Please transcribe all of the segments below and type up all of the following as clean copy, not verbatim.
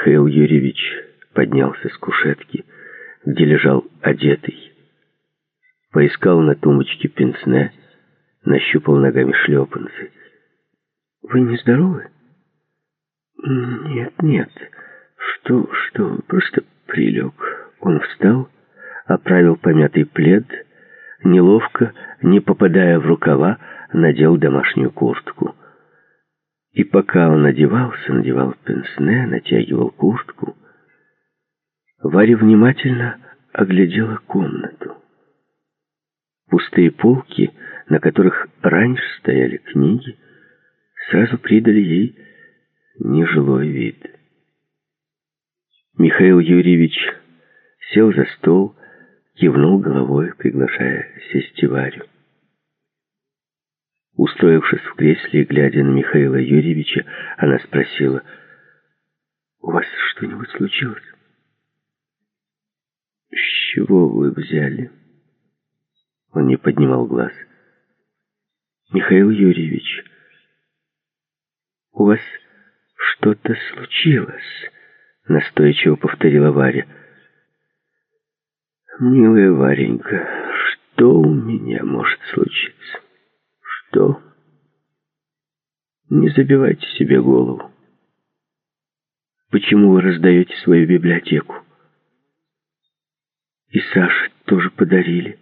Михаил Юрьевич поднялся с кушетки, где лежал одетый, поискал на тумбочке пенсне, нащупал ногами шлепанцы. «Вы нездоровы?» «Нет. Что? Просто прилег». Он встал, оправил помятый плед, неловко, не попадая в рукава, надел домашнюю куртку. И пока он надевал пенсне, натягивал куртку, Варя внимательно оглядела комнату. Пустые полки, на которых раньше стояли книги, сразу придали ей нежилой вид. Михаил Юрьевич сел за стол, кивнул головой, приглашая сесть Варю. Устроившись в кресле и глядя на Михаила Юрьевича, она спросила: «У вас что-нибудь случилось?» «С чего вы взяли?» Он не поднимал глаз. «Михаил Юрьевич, у вас что-то случилось?» Настойчиво повторила Варя. «Милая Варенька, что у меня может случиться? Что? Не забивайте себе голову. Почему вы раздаете свою библиотеку? И Саше тоже подарили».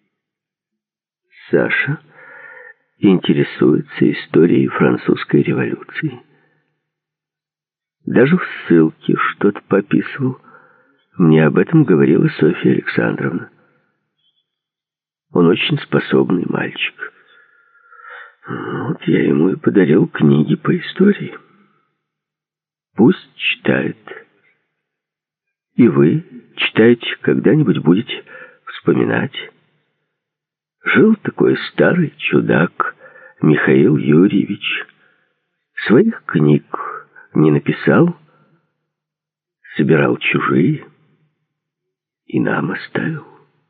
Саша интересуется историей французской революции. Даже в ссылке что-то пописывал. Мне об этом говорила Софья Александровна. Он очень способный мальчик. Вот я ему и подарил книги по истории. Пусть читает. И вы читаете, когда-нибудь будете вспоминать. Жил такой старый чудак Михаил Юрьевич. Своих книг не написал, собирал чужие и нам оставил.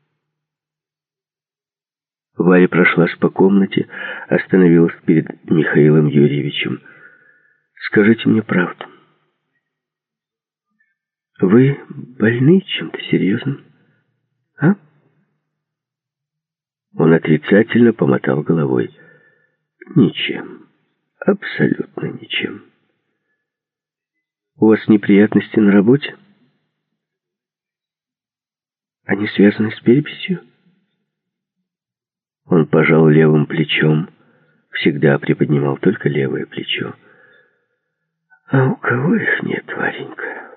Варя прошлась по комнате, остановилась перед Михаилом Юрьевичем. «Скажите мне правду. Вы больны чем-то серьезным, а?» Он отрицательно помотал головой. «Ничем. Абсолютно ничем. У вас неприятности на работе? Они связаны с переписью?» Он пожал левым плечом, всегда приподнимал только левое плечо. «А у кого их нет, Варенька?»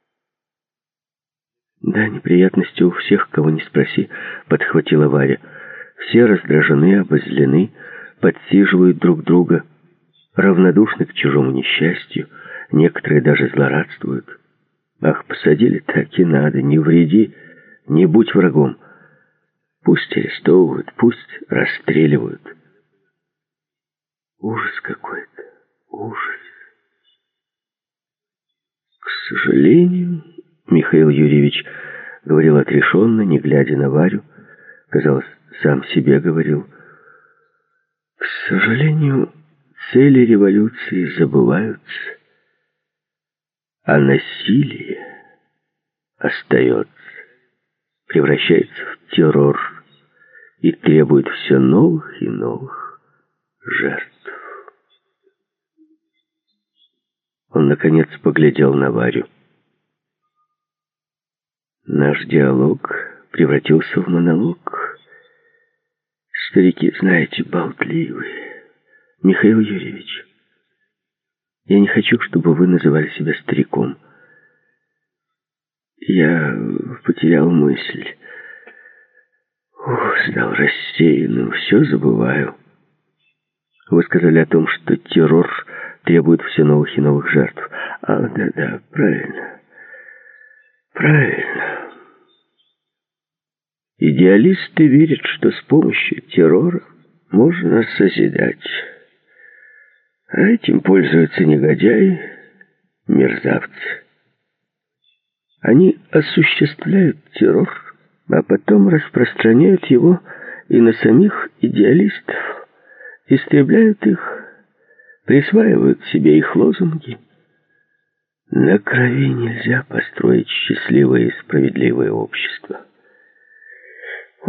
«Да, неприятности у всех, кого не спроси», — подхватила Варя. «Все раздражены, обозлены, подсиживают друг друга, равнодушны к чужому несчастью, некоторые даже злорадствуют. Ах, посадили, так и надо, не вреди, не будь врагом. Пусть арестовывают, пусть расстреливают». Ужас какой-то, ужас. К сожалению, Михаил Юрьевич говорил отрешенно, не глядя на Варю, казалось, сам себе говорил. К сожалению, цели революции забываются, а насилие остается, превращается в террор и требует все новых и новых жертв. Он, наконец, поглядел на Варю. Наш диалог превратился в монолог. Старики, знаете, болтливые. Михаил Юрьевич, я не хочу, чтобы вы называли себя стариком. Я потерял мысль. Стал рассеянным, все забываю. Вы сказали о том, что террор требует все новых и новых жертв. Да, правильно. Правильно. Идеалисты верят, что с помощью террора можно созидать. А этим пользуются негодяи, мерзавцы. Они осуществляют террор, а потом распространяют его и на самих идеалистов, истребляют их, присваивают себе их лозунги. На крови нельзя построить счастливое и справедливое общество.